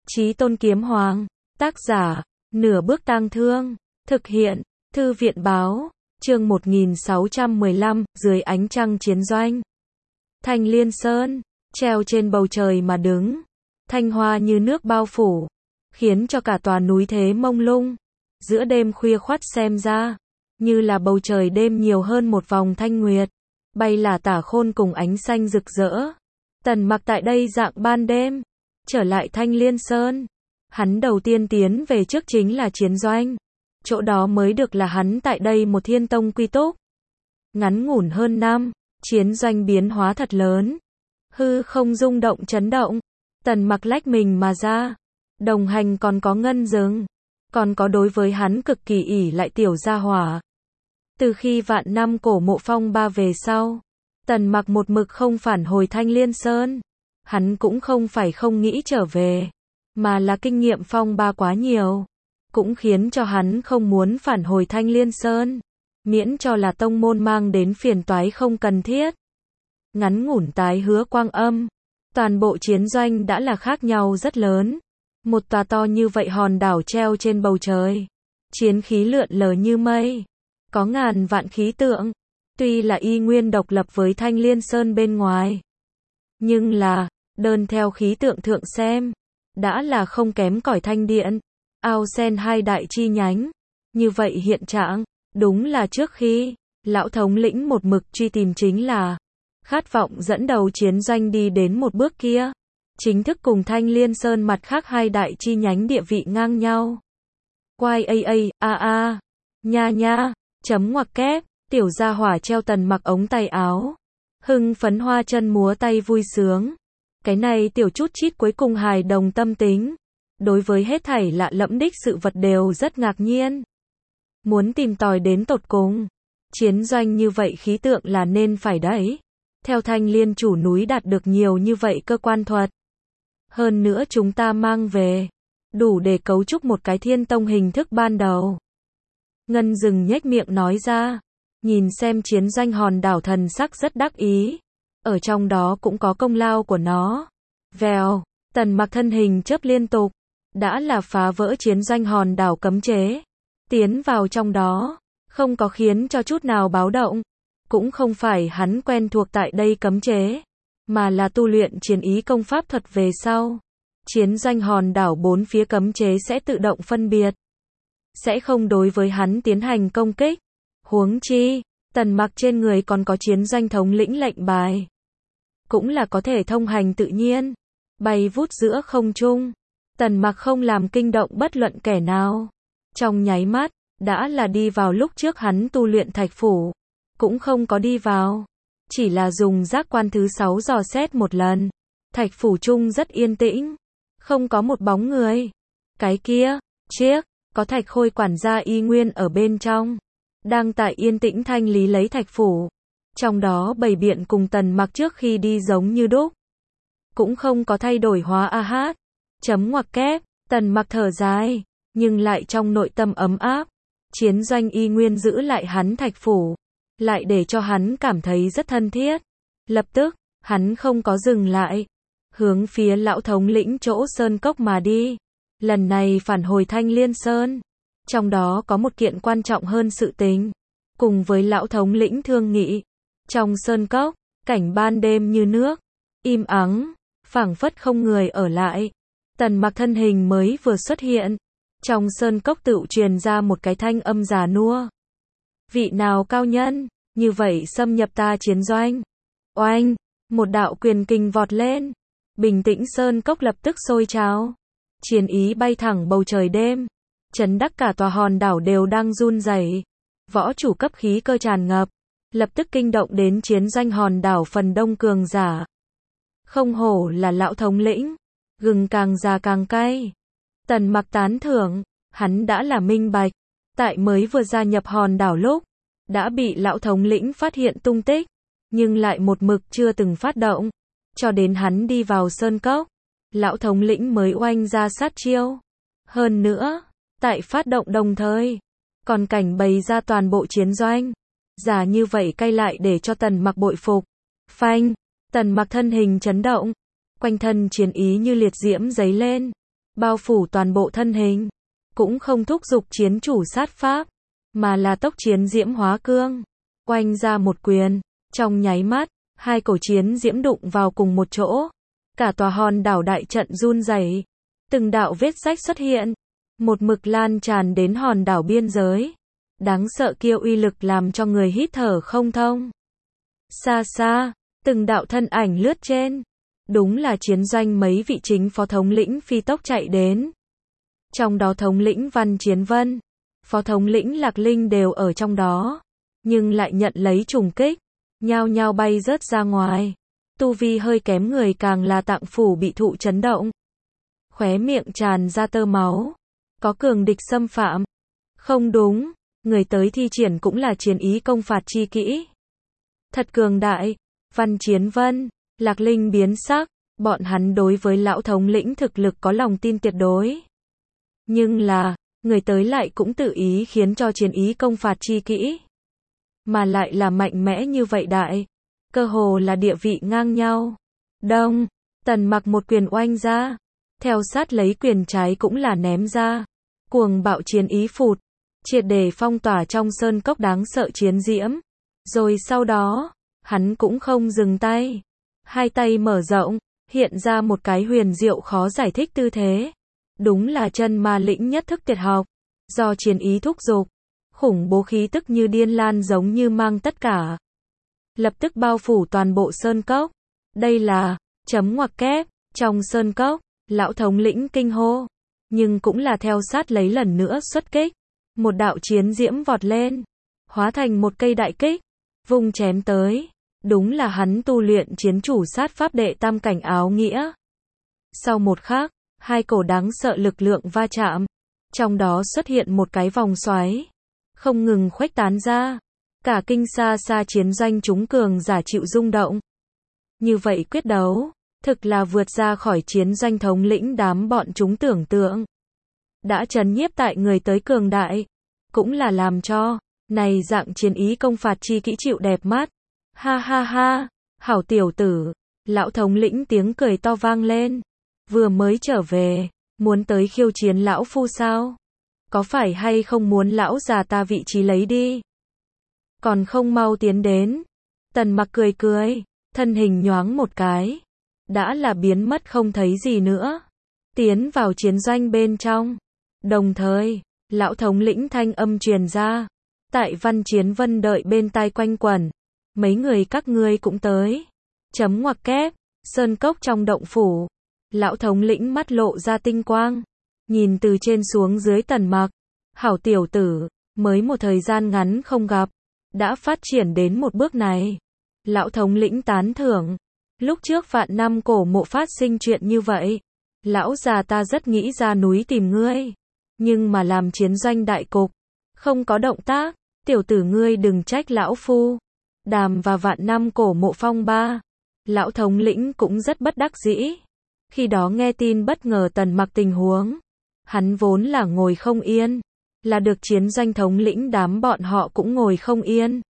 Chí Tôn Kiếm Hoàng, tác giả, Nửa Bước Tang Thương, thực hiện, Thư viện Báo, chương 1615, dưới ánh trăng chiến doanh. Thanh Liên Sơn, treo trên bầu trời mà đứng, thanh hoa như nước bao phủ, khiến cho cả tòa núi thế mông lung. Giữa đêm khuya khoắt xem ra, như là bầu trời đêm nhiều hơn một vòng thanh nguyệt, bay là tả khôn cùng ánh xanh rực rỡ. Tần Mặc tại đây dạng ban đêm, trở lại Thanh Liên Sơn. Hắn đầu tiên tiến về trước chính là chiến doanh. Chỗ đó mới được là hắn tại đây một thiên tông quy túc. Ngắn ngủn hơn năm, chiến doanh biến hóa thật lớn. Hư không rung động chấn động. Tần Mặc lách mình mà ra. Đồng hành còn có Ngân Dừng. Còn có đối với hắn cực kỳ ỷ lại Tiểu Gia Hỏa. Từ khi vạn năm cổ mộ phong ba về sau, Tần Mặc một mực không phản hồi Thanh Liên Sơn. Hắn cũng không phải không nghĩ trở về, mà là kinh nghiệm phong ba quá nhiều, cũng khiến cho hắn không muốn phản hồi Thanh Liên Sơn, miễn cho là tông môn mang đến phiền toái không cần thiết. Ngắn ngủn tái hứa quang âm, toàn bộ chiến doanh đã là khác nhau rất lớn. Một tòa to như vậy hòn đảo treo trên bầu trời, chiến khí lượn lờ như mây, có ngàn vạn khí tượng. Tuy là y nguyên độc lập với Thanh Liên Sơn bên ngoài, nhưng là, đơn theo khí tượng thượng xem, đã là không kém cỏi Thanh Điện, Ao Sen hai đại chi nhánh. Như vậy hiện trạng, đúng là trước khi, lão thống lĩnh một mực truy tìm chính là, khát vọng dẫn đầu chiến doanh đi đến một bước kia, chính thức cùng Thanh Liên Sơn mặt khác hai đại chi nhánh địa vị ngang nhau. Quai nha nha, chấm ngoặc kép. Tiểu Gia Hỏa treo Tần Mặc ống tay áo, hưng phấn hoa chân múa tay vui sướng. Cái này tiểu chút chít cuối cùng hài đồng tâm tính, đối với hết thảy lạ lẫm đích sự vật đều rất ngạc nhiên, muốn tìm tòi đến tột cùng. Chiến doanh như vậy khí tượng là nên phải đấy. Theo Thanh Liên chủ núi đạt được nhiều như vậy cơ quan thuật, hơn nữa chúng ta mang về, đủ để cấu trúc một cái thiên tông hình thức ban đầu. Ngân Dừng nhếch miệng nói ra. Nhìn xem chiến doanh hòn đảo, thần sắc rất đắc ý. Ở trong đó cũng có công lao của nó. Vèo, Tần Mặc thân hình chớp liên tục, đã là phá vỡ chiến doanh hòn đảo cấm chế, tiến vào trong đó, không có khiến cho chút nào báo động. Cũng không phải hắn quen thuộc tại đây cấm chế, mà là tu luyện chiến ý công pháp thuật về sau. Chiến doanh hòn đảo bốn phía cấm chế sẽ tự động phân biệt, sẽ không đối với hắn tiến hành công kích. Huống chi, Tần Mặc trên người còn có chiến doanh thống lĩnh lệnh bài, cũng là có thể thông hành tự nhiên, bay vút giữa không trung. Tần Mặc không làm kinh động bất luận kẻ nào. Trong nháy mắt, đã là đi vào lúc trước hắn tu luyện thạch phủ, cũng không có đi vào, chỉ là dùng giác quan thứ 6 dò xét một lần. Thạch phủ chung rất yên tĩnh, không có một bóng người. Cái kia, chiếc, có thạch khôi quản gia y nguyên ở bên trong, đang tại yên tĩnh thanh lý lấy thạch phủ. Trong đó bày biện cùng Tần Mặc trước khi đi giống như đúc, cũng không có thay đổi hóa a hát. Chấm ngoặc kép, Tần Mặc thở dài, nhưng lại trong nội tâm ấm áp. Chiến doanh y nguyên giữ lại hắn thạch phủ, lại để cho hắn cảm thấy rất thân thiết. Lập tức, hắn không có dừng lại, hướng phía lão thống lĩnh chỗ sơn cốc mà đi. Lần này phản hồi Thanh Liên Sơn, trong đó có một kiện quan trọng hơn sự tình, cùng với lão thống lĩnh thương nghị. Trong sơn cốc, cảnh ban đêm như nước, im ắng, phảng phất không người ở lại. Tần Mặc thân hình mới vừa xuất hiện, trong sơn cốc tự truyền ra một cái thanh âm già nua. Vị nào cao nhân, như vậy xâm nhập ta chiến doanh? Oanh, một đạo quyền kình vọt lên, bình tĩnh sơn cốc lập tức sôi trào. Chiến ý bay thẳng bầu trời đêm, chấn đắc cả tòa hòn đảo đều đang run rẩy. Võ chủ cấp khí cơ tràn ngập, lập tức kinh động đến chiến doanh hòn đảo phần đông cường giả. Không hổ là lão thống lĩnh, gừng càng già càng cay. Tần Mặc tán thưởng, hắn đã là minh bạch, tại mới vừa gia nhập hòn đảo lúc, đã bị lão thống lĩnh phát hiện tung tích, nhưng lại một mực chưa từng phát động, cho đến hắn đi vào sơn cốc, lão thống lĩnh mới oanh ra sát chiêu. Hơn nữa, tại phát động đồng thời, còn cảnh bày ra toàn bộ chiến doanh. Giả như vậy cay lại để cho Tần Mặc bội phục. Phanh, Tần Mặc thân hình chấn động, quanh thân chiến ý như liệt diễm giấy lên. bao phủ toàn bộ thân hình. Cũng không thúc giục chiến chủ sát pháp, mà là tốc chiến diễm hóa cương. Oanh ra một quyền, trong nháy mắt, hai cổ chiến diễm đụng vào cùng một chỗ. Cả tòa hòn đảo đại trận run rẩy, từng đạo vết rách xuất hiện, một mực lan tràn đến hòn đảo biên giới. Đáng sợ kia uy lực làm cho người hít thở không thông. Xa xa, từng đạo thân ảnh lướt trên. Đúng là chiến doanh mấy vị chính phó thống lĩnh phi tốc chạy đến. Trong đó thống lĩnh Văn Chiến Vân, phó thống lĩnh Lạc Linh đều ở trong đó. Nhưng lại nhận lấy trùng kích, nhao nhao bay rớt ra ngoài. Tu vi hơi kém người càng là tạng phủ bị thụ chấn động. Khóe miệng tràn ra tơ máu. Có cường địch xâm phạm. Không đúng, người tới thi triển cũng là chiến ý công phạt chi kỹ. Thật cường đại. Văn Chiến Vân, Lạc Linh biến sắc, bọn hắn đối với lão thống lĩnh thực lực có lòng tin tuyệt đối. Nhưng là, người tới lại cũng tự ý khiến cho chiến ý công phạt chi kỹ. Mà lại là mạnh mẽ như vậy đại. Cơ hồ là địa vị ngang nhau. Đông, Tần Mặc một quyền oanh ra. Theo sát lấy quyền trái cũng là ném ra. Cuồng bạo chiến ý phụt. Triệt để phong tỏa trong sơn cốc đáng sợ chiến diễm. Rồi sau đó, hắn cũng không dừng tay. Hai tay mở rộng, hiện ra một cái huyền diệu khó giải thích tư thế. Đúng là chân ma lĩnh nhất thức tuyệt học. Do chiến ý thúc giục, khủng bố khí tức như điên lan giống như mang tất cả. Lập tức bao phủ toàn bộ sơn cốc. Đây là, chấm ngoặc kép, trong sơn cốc, lão thống lĩnh kinh hô. Nhưng cũng là theo sát lấy lần nữa xuất kích. Một đạo chiến diễm vọt lên, hóa thành một cây đại kích, vung chém tới. Đúng là hắn tu luyện chiến chủ sát pháp đệ tam cảnh áo nghĩa. Sau một khắc, hai cổ đáng sợ lực lượng va chạm. Trong đó xuất hiện một cái vòng xoáy, không ngừng khuếch tán ra. Cả kinh xa xa chiến doanh chúng cường giả chịu rung động. Như vậy quyết đấu, thực là vượt ra khỏi chiến doanh thống lĩnh đám bọn chúng tưởng tượng. Đã trấn nhiếp tại người tới cường đại, cũng là làm cho, này dạng chiến ý công phạt chi kỹ chịu đẹp mắt. Ha ha ha, hảo tiểu tử, lão thống lĩnh tiếng cười to vang lên. Vừa mới trở về, muốn tới khiêu chiến lão phu sao? Có phải hay không muốn lão già ta vị trí lấy đi? Còn không mau tiến đến. Tần Mặc cười cười, thân hình nhoáng một cái. Đã là biến mất không thấy gì nữa. Tiến vào chiến doanh bên trong. Đồng thời, lão thống lĩnh thanh âm truyền ra. Tại Văn Chiến Vân đợi bên tai quanh quẩn. Mấy người các ngươi cũng tới. Chấm ngoặc kép, sơn cốc trong động phủ. Lão thống lĩnh mắt lộ ra tinh quang. Nhìn từ trên xuống dưới Tần Mặc. Hảo tiểu tử, mới một thời gian ngắn không gặp. Đã phát triển đến một bước này. Lão thống lĩnh tán thưởng. Lúc trước vạn năm cổ mộ phát sinh chuyện như vậy. Lão già ta rất nghĩ ra núi tìm ngươi. Nhưng mà làm chiến doanh đại cục. Không có động tác. Tiểu tử ngươi đừng trách lão phu. Đàm và vạn năm cổ mộ phong ba. Lão thống lĩnh cũng rất bất đắc dĩ. Khi đó nghe tin bất ngờ Tần Mặc tình huống. Hắn vốn là ngồi không yên. Là được chiến doanh thống lĩnh đám bọn họ cũng ngồi không yên.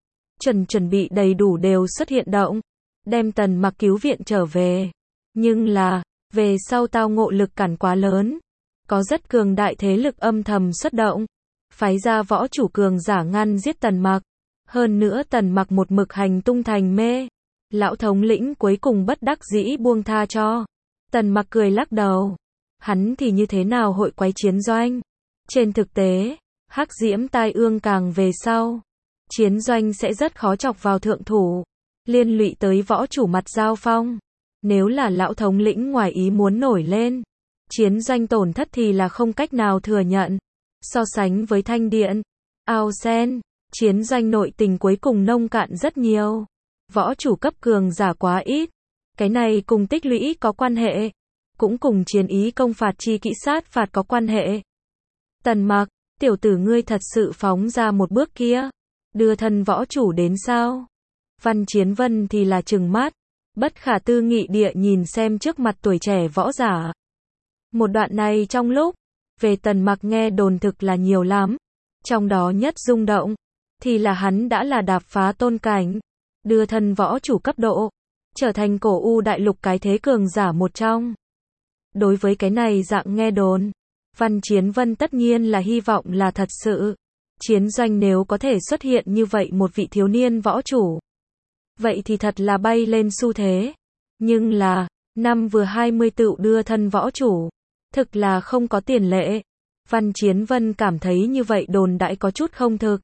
Chuẩn bị đầy đủ đều xuất hiện động. Đem Tần Mặc cứu viện trở về. Nhưng là, về sau tao ngộ lực cản quá lớn. Có rất cường đại thế lực âm thầm xuất động. Phái ra võ chủ cường giả ngăn giết Tần Mặc. Hơn nữa Tần Mặc một mực hành tung thành mê. Lão thống lĩnh cuối cùng bất đắc dĩ buông tha cho. Tần Mặc cười lắc đầu. Hắn thì như thế nào hội quấy chiến doanh? Trên thực tế, hắc diễm tai ương càng về sau. Chiến doanh sẽ rất khó chọc vào thượng thủ. Liên lụy tới võ chủ mặt giao phong. Nếu là lão thống lĩnh ngoài ý muốn nổi lên. Chiến doanh tổn thất thì là không cách nào thừa nhận. So sánh với Thanh Điện, Ao Sen, chiến doanh nội tình cuối cùng nông cạn rất nhiều. Võ chủ cấp cường giả quá ít. Cái này cùng tích lũy có quan hệ. Cũng cùng chiến ý công phạt chi kỹ sát phạt có quan hệ. Tần Mặc, tiểu tử ngươi thật sự phóng ra một bước kia. Đưa thân võ chủ đến sao? Văn Chiến Vân thì là trừng mắt. Bất khả tư nghị địa nhìn xem trước mặt tuổi trẻ võ giả. Một đoạn này trong lúc, về Tần Mặc nghe đồn thực là nhiều lắm. Trong đó nhất rung động, thì là hắn đã là đạp phá tôn cảnh. Đưa thân võ chủ cấp độ. Trở thành cổ u đại lục cái thế cường giả một trong. Đối với cái này dạng nghe đồn, Văn Chiến Vân tất nhiên là hy vọng là thật sự. Chiến doanh nếu có thể xuất hiện như vậy một vị thiếu niên võ chủ, vậy thì thật là bay lên xu thế. Nhưng là, năm vừa 20 tựu đưa thân võ chủ, thực là không có tiền lệ. Văn Chiến Vân cảm thấy như vậy đồn đại có chút không thực.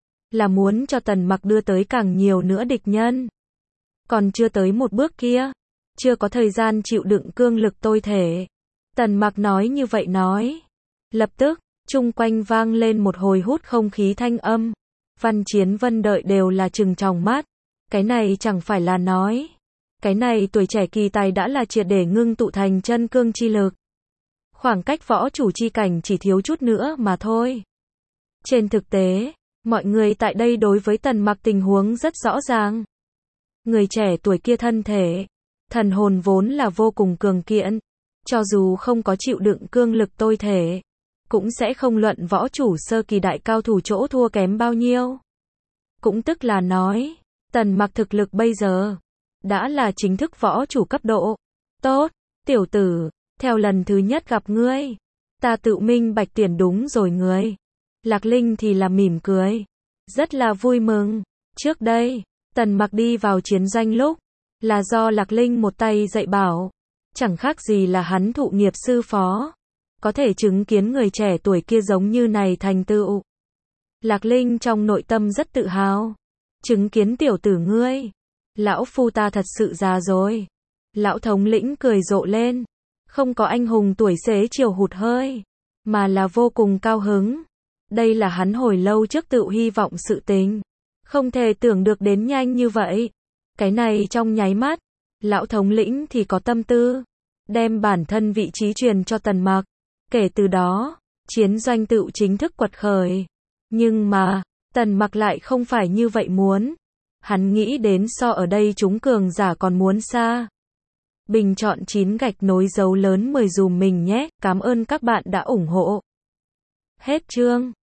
Là muốn cho Tần Mặc đưa tới càng nhiều nữa địch nhân. Còn chưa tới một bước kia, chưa có thời gian chịu đựng cương lực tôi thể. Tần Mặc nói như vậy nói. Lập tức, chung quanh vang lên một hồi hút không khí thanh âm. Văn Chiến Vân đợi đều là trừng tròng mắt. Cái này chẳng phải là nói. Cái này tuổi trẻ kỳ tài đã là triệt để ngưng tụ thành chân cương chi lực. Khoảng cách võ chủ chi cảnh chỉ thiếu chút nữa mà thôi. Trên thực tế, mọi người tại đây đối với Tần Mặc tình huống rất rõ ràng. Người trẻ tuổi kia thân thể, thần hồn vốn là vô cùng cường kiện. Cho dù không có chịu đựng cương lực tôi thể, cũng sẽ không luận võ chủ sơ kỳ đại cao thủ chỗ thua kém bao nhiêu. Cũng tức là nói, Tần Mặc thực lực bây giờ đã là chính thức võ chủ cấp độ. Tốt, tiểu tử, theo lần thứ nhất gặp ngươi, ta tự minh bạch tiền đúng rồi ngươi. Lạc Linh thì là mỉm cười, rất là vui mừng. Trước đây, Tần Mặc đi vào chiến doanh lúc, là do Lạc Linh một tay dạy bảo, chẳng khác gì là hắn thụ nghiệp sư phó. Có thể chứng kiến người trẻ tuổi kia giống như này thành tựu. Lạc Linh trong nội tâm rất tự hào. Chứng kiến tiểu tử ngươi, lão phu ta thật sự già rồi. Lão thống lĩnh cười rộ lên, không có anh hùng tuổi xế chiều hụt hơi, mà là vô cùng cao hứng. Đây là hắn hồi lâu trước tự hy vọng sự tình, không thể tưởng được đến nhanh như vậy. Cái này trong nháy mắt, lão thống lĩnh thì có tâm tư, đem bản thân vị trí truyền cho Tần Mặc. Kể từ đó, chiến doanh tự chính thức quật khởi. Nhưng mà, Tần Mặc lại không phải như vậy muốn. Hắn nghĩ đến so ở đây chúng cường giả còn muốn xa. Bình chọn 9 gạch nối dấu lớn 10 dùm mình nhé. Cảm ơn các bạn đã ủng hộ. Hết chương.